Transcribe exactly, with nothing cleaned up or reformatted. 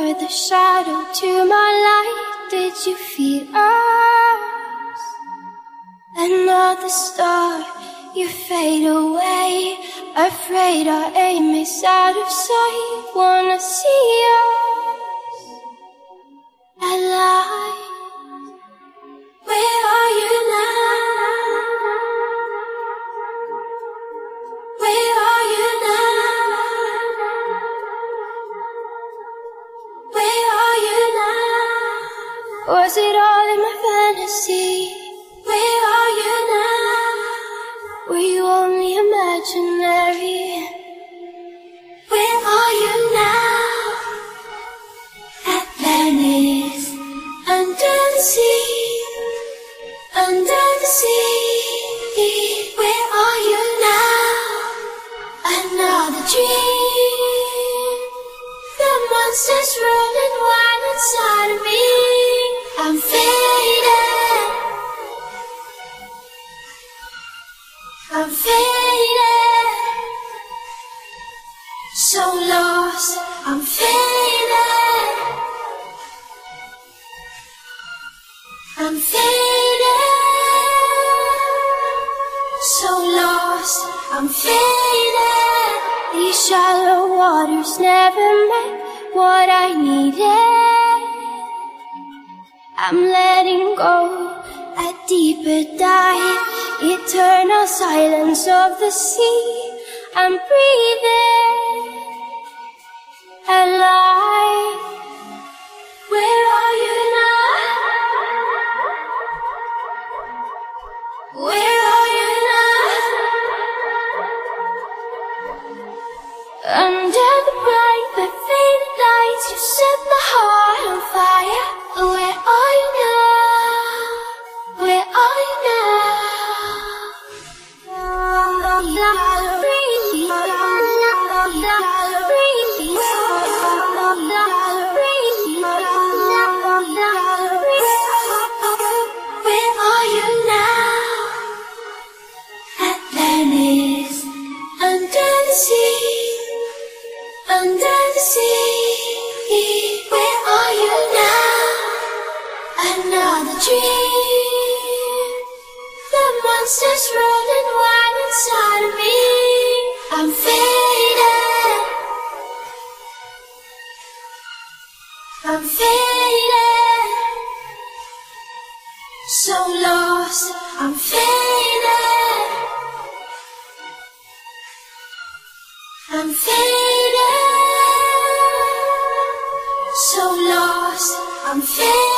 were the shadow to my light. Did you feel us? Another star, you fade away. Afraid our aim is out of sight. Wanna see us alive. Where are you now? Where are you now? Where are you now? Was it all in my fantasy? Where are you now? Were you only imaginary? Where are you now? Atlantis, under the sea, under the sea. Where are you now? Another dream. The monsters running wild inside of me. I'm faded, I'm faded, so lost, I'm faded, I'm faded, so lost, I'm faded. These shallow waters never met what I needed. I'm letting go, a deeper dive, eternal silence of the sea. I'm breathing alive. Where are you now? Where are you now? Under the bright but faded lights, you set the heart on fire. Where are you now? Where are you Where are you now? Atlantis, under the sea, under the sea. Where are you now? Another dream. The monsters running wild inside of me. I'm faded, I'm faded, so lost, I'm faded, I'm faded, so lost, I'm faded.